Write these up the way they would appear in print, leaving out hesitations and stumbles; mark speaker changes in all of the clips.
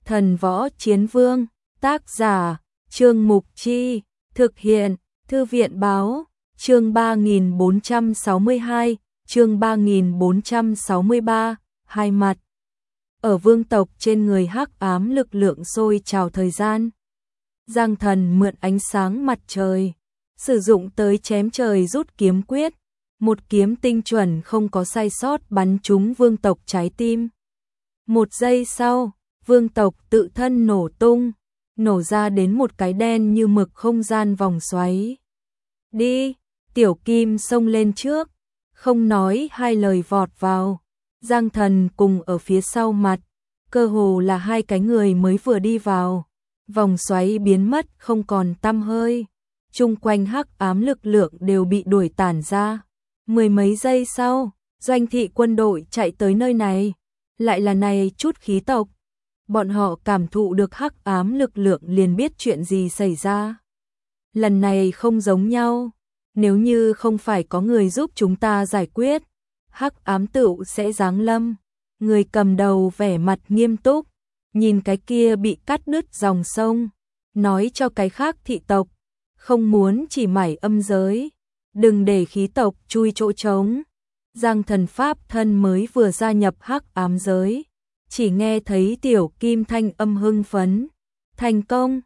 Speaker 1: Thần Võ Chiến Vương, tác giả, Trương Mục Chi, thực hiện, Thư viện Báo, chương 3462, chương 3463, hai mặt. Ở vương tộc trên người hắc ám lực lượng sôi trào thời gian. Giang Thần mượn ánh sáng mặt trời, sử dụng tới chém trời rút kiếm quyết, một kiếm tinh chuẩn không có sai sót bắn trúng vương tộc trái tim. Một giây sau, vương tộc tự thân nổ tung, nổ ra đến một cái đen như mực không gian vòng xoáy. Đi, Tiểu Kim xông lên trước, không nói hai lời vọt vào. Giang Thần cùng ở phía sau mặt, cơ hồ là hai cái người mới vừa đi vào. Vòng xoáy biến mất không còn tăm hơi, chung quanh hắc ám lực lượng đều bị đuổi tản ra. Mười mấy giây sau, doanh thị quân đội chạy tới nơi này, lại là này chút khí tộc. Bọn họ cảm thụ được hắc ám lực lượng liền biết chuyện gì xảy ra. Lần này không giống nhau, nếu như không phải có người giúp chúng ta giải quyết, hắc ám tựu sẽ giáng lâm. Người cầm đầu vẻ mặt nghiêm túc, nhìn cái kia bị cắt đứt dòng sông, nói cho cái khác thị tộc, không muốn chỉ mải âm giới, đừng để khí tộc chui chỗ trống. Giang Thần pháp thân mới vừa gia nhập hắc ám giới, chỉ nghe thấy Tiểu Kim thanh âm hưng phấn, thành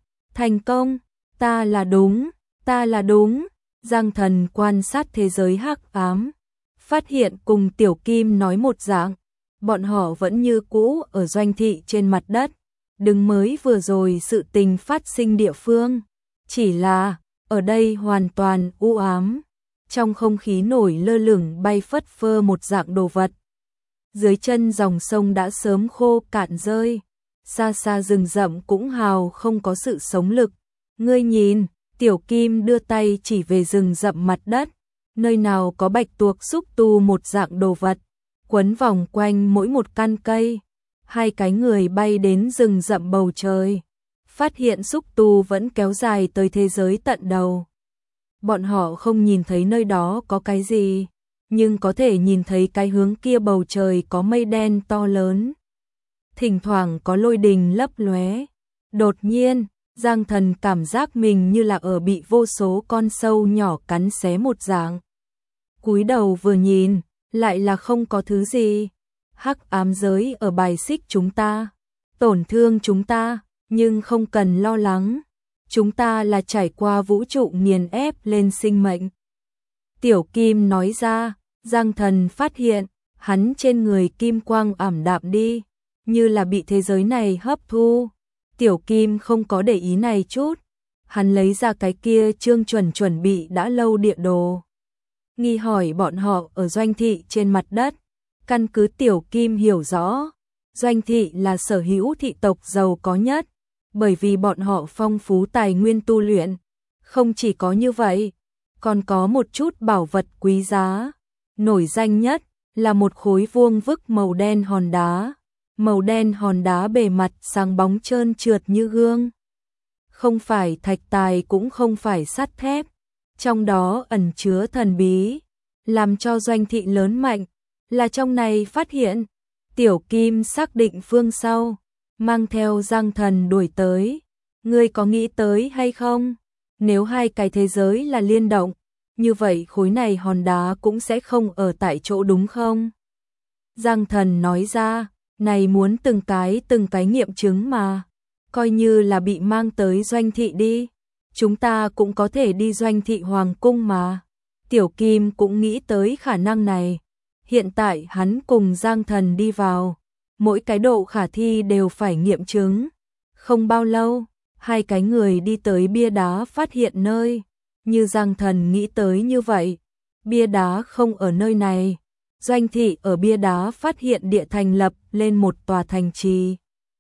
Speaker 1: công, ta là đúng, ta là đúng. Giang Thần quan sát thế giới hắc ám, phát hiện cùng Tiểu Kim nói một dạng, bọn họ vẫn như cũ ở doanh thị trên mặt đất, đứng mới vừa rồi sự tình phát sinh địa phương, chỉ là ở đây hoàn toàn u ám, trong không khí nổi lơ lửng bay phất phơ một dạng đồ vật. Dưới chân dòng sông đã sớm khô cạn rơi, xa xa rừng rậm cũng hào không có sự sống lực. Ngươi nhìn, Tiểu Kim đưa tay chỉ về rừng rậm mặt đất, nơi nào có bạch tuộc xúc tu một dạng đồ vật, quấn vòng quanh mỗi một căn cây. Hai cái người bay đến rừng rậm bầu trời, phát hiện xúc tu vẫn kéo dài tới thế giới tận đầu. Bọn họ không nhìn thấy nơi đó có cái gì, nhưng có thể nhìn thấy cái hướng kia bầu trời có mây đen to lớn. Thỉnh thoảng có lôi đình lấp lóe. Đột nhiên, Giang Thần cảm giác mình như là ở bị vô số con sâu nhỏ cắn xé một dạng. Cúi đầu vừa nhìn, lại là không có thứ gì. Hắc ám giới ở bài xích chúng ta, tổn thương chúng ta, nhưng không cần lo lắng. Chúng ta là trải qua vũ trụ nghiền ép lên sinh mệnh. Tiểu Kim nói ra. Giang Thần phát hiện, hắn trên người kim quang ảm đạm đi, như là bị thế giới này hấp thu. Tiểu Kim không có để ý này chút, hắn lấy ra cái kia chương chuẩn bị đã lâu địa đồ. Nghi hỏi bọn họ ở doanh thị trên mặt đất, căn cứ Tiểu Kim hiểu rõ, doanh thị là sở hữu thị tộc giàu có nhất, bởi vì bọn họ phong phú tài nguyên tu luyện. Không chỉ có như vậy, còn có một chút bảo vật quý giá. Nổi danh nhất là một khối vuông vức màu đen hòn đá. Màu đen hòn đá bề mặt sáng bóng trơn trượt như gương. Không phải thạch tài cũng không phải sắt thép. Trong đó ẩn chứa thần bí, làm cho doanh thị lớn mạnh. Là trong này phát hiện. Tiểu Kim xác định phương sau, mang theo Giang Thần đuổi tới. Ngươi có nghĩ tới hay không? Nếu hai cái thế giới là liên động, như vậy khối này hòn đá cũng sẽ không ở tại chỗ đúng không? Giang Thần nói ra, này muốn từng cái nghiệm chứng mà, coi như là bị mang tới doanh thị đi, chúng ta cũng có thể đi doanh thị hoàng cung mà. Tiểu Kim cũng nghĩ tới khả năng này, hiện tại hắn cùng Giang Thần đi vào, mỗi cái độ khả thi đều phải nghiệm chứng. Không bao lâu, hai cái người đi tới bia đá phát hiện nơi. Như Giang Thần nghĩ tới như vậy, bia đá không ở nơi này. Doanh thị ở bia đá phát hiện địa thành lập lên một tòa thành trì.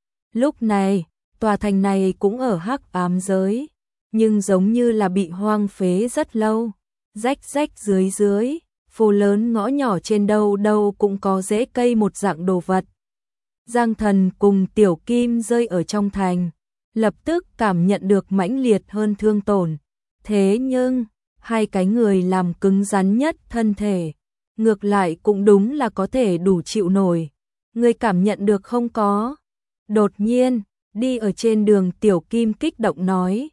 Speaker 1: Lúc này, tòa thành này cũng ở hắc ám giới, nhưng giống như là bị hoang phế rất lâu. Rách dưới, phố lớn ngõ nhỏ trên đâu cũng có rễ cây một dạng đồ vật. Giang Thần cùng Tiểu Kim rơi ở trong thành, lập tức cảm nhận được mãnh liệt hơn thương tổn. Thế nhưng, hai cái người làm cứng rắn nhất thân thể, ngược lại cũng đúng là có thể đủ chịu nổi. Ngươi cảm nhận được không có? Đột nhiên, Đi ở trên đường Tiểu Kim kích động nói.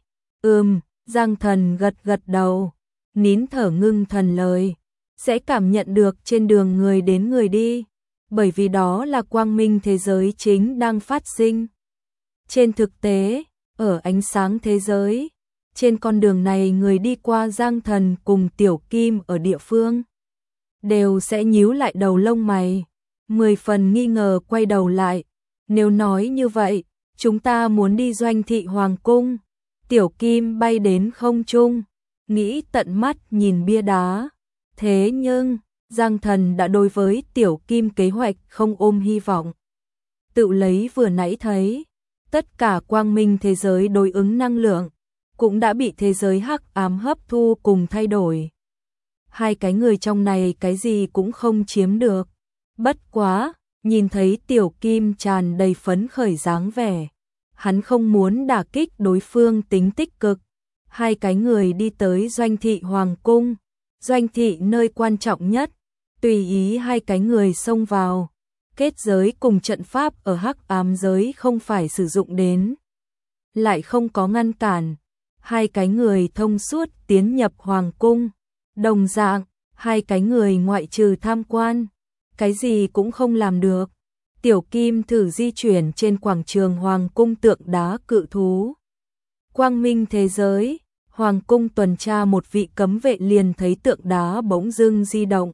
Speaker 1: Giang Thần gật gật đầu, nín thở ngưng thần lời. Sẽ cảm nhận được trên đường người đến người đi, bởi vì đó là quang minh thế giới chính đang phát sinh. Trên thực tế, ở ánh sáng thế giới, trên con đường này người đi qua Giang Thần cùng Tiểu Kim ở địa phương đều sẽ nhíu lại đầu lông mày, 10 phần nghi ngờ quay đầu lại. Nếu nói như vậy, chúng ta muốn đi Doanh thị Hoàng cung. Tiểu Kim bay đến không trung, nghĩ tận mắt nhìn bia đá. Thế nhưng, Giang Thần đã đối với Tiểu Kim kế hoạch không ôm hy vọng. Tự lấy vừa nãy thấy, tất cả quang minh thế giới đối ứng năng lượng cũng đã bị thế giới hắc ám hấp thu cùng thay đổi. Hai cái người trong này cái gì cũng không chiếm được. Bất quá, nhìn thấy Tiểu Kim tràn đầy phấn khởi dáng vẻ, hắn không muốn đả kích đối phương tính tích cực. Hai cái người đi tới Doanh thị Hoàng cung, Doanh thị nơi quan trọng nhất, tùy ý hai cái người xông vào. Kết giới cùng trận pháp ở hắc ám giới không phải sử dụng đến, lại không có ngăn cản. Hai cái người thông suốt tiến nhập Hoàng cung. Đồng dạng, hai cái người ngoại trừ tham quan, cái gì cũng không làm được. Tiểu Kim thử di chuyển trên quảng trường Hoàng cung tượng đá cự thú. Quang minh thế giới, Hoàng cung tuần tra một vị cấm vệ liền thấy tượng đá bỗng dưng di động.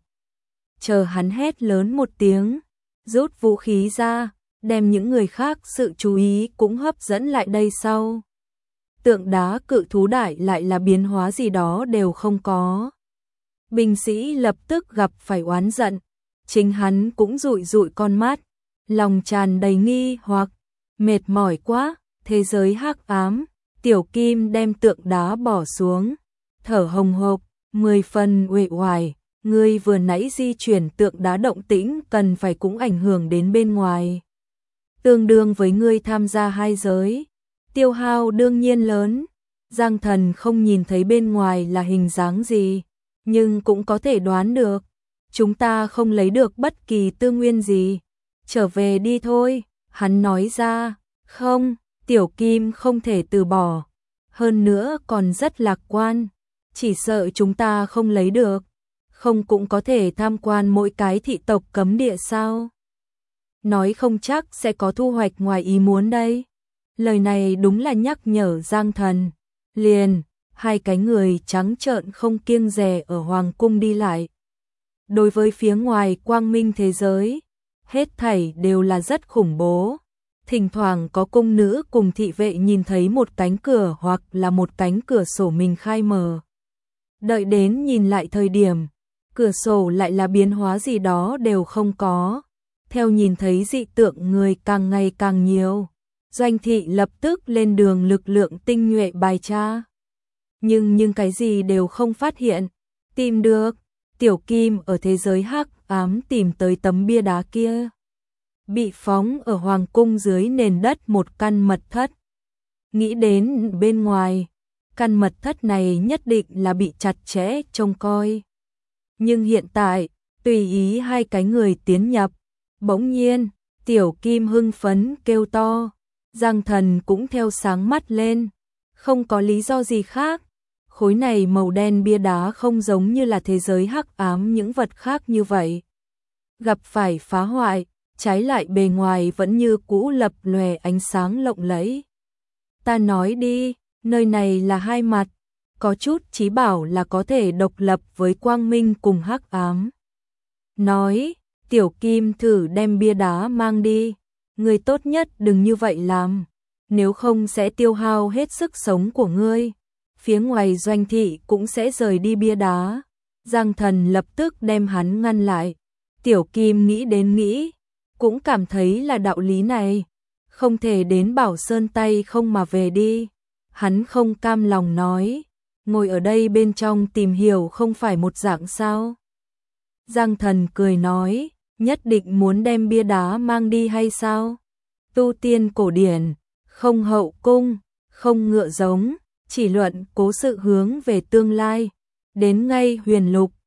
Speaker 1: Chờ hắn hét lớn một tiếng, rút vũ khí ra, đem những người khác sự chú ý cũng hấp dẫn lại đây sau. Tượng đá cự thú đại lại là biến hóa gì đó đều không có. Binh sĩ lập tức gặp phải oán giận, chính hắn cũng dụi dụi con mắt, lòng tràn đầy nghi hoặc, mệt mỏi quá, thế giới hắc ám. Tiểu Kim đem tượng đá bỏ xuống, thở hồng hộc, 10 phần uể oải. Ngươi vừa nãy di chuyển tượng đá động tĩnh cần phải cũng ảnh hưởng đến bên ngoài. Tương đương với ngươi tham gia hai giới, tiêu hao đương nhiên lớn. Giang Thần không nhìn thấy bên ngoài là hình dáng gì, nhưng cũng có thể đoán được. Chúng ta không lấy được bất kỳ tư nguyên gì. Trở về đi thôi, hắn nói ra. Không, Tiểu Kim không thể từ bỏ. Hơn nữa còn rất lạc quan. Chỉ sợ chúng ta không lấy được. Không cũng có thể tham quan mỗi cái thị tộc cấm địa sao? Nói không chắc sẽ có thu hoạch ngoài ý muốn đây. Lời này đúng là nhắc nhở Giang Thần. Liền, hai cái người trắng trợn không kiêng dè ở Hoàng cung đi lại. Đối với phía ngoài quang minh thế giới, hết thảy đều là rất khủng bố. Thỉnh thoảng có cung nữ cùng thị vệ nhìn thấy một cánh cửa hoặc là một cánh cửa sổ mình khai mở. Đợi đến nhìn lại thời điểm, cửa sổ lại là biến hóa gì đó đều không có. Theo nhìn thấy dị tượng người càng ngày càng nhiều, Doanh thị lập tức lên đường lực lượng tinh nhuệ bài tra. Nhưng cái gì đều không phát hiện, tìm được. Tiểu Kim ở thế giới hắc ám tìm tới tấm bia đá kia, bị phóng ở Hoàng cung dưới nền đất một căn mật thất. Nghĩ đến bên ngoài, căn mật thất này nhất định là bị chặt chẽ trông coi. Nhưng hiện tại, tùy ý hai cái người tiến nhập, bỗng nhiên, Tiểu Kim hưng phấn kêu to. Giang Thần cũng theo sáng mắt lên, không có lý do gì khác. Khối này màu đen bia đá không giống như là thế giới hắc ám những vật khác như vậy. Gặp phải phá hoại, trái lại bề ngoài vẫn như cũ lập lòe ánh sáng lộng lẫy. Ta nói đi, nơi này là hai mặt, có chút chí bảo là có thể độc lập với quang minh cùng hắc ám. Nói, Tiểu Kim thử đem bia đá mang đi, ngươi tốt nhất đừng như vậy làm, nếu không sẽ tiêu hao hết sức sống của ngươi. Phía ngoài Doanh thị cũng sẽ rời đi bia đá. Giang Thần lập tức đem hắn ngăn lại. Tiểu Kim nghĩ đến nghĩ, cũng cảm thấy là đạo lý này, không thể đến Bảo Sơn tay không mà về đi. Hắn không cam lòng nói, ngồi ở đây bên trong tìm hiểu không phải một dạng sao? Giang Thần cười nói, nhất định muốn đem bia đá mang đi hay sao? Tu tiên cổ điển, không hậu cung, không ngựa giống, chỉ luận cố sự hướng về tương lai, đến ngay huyền lục,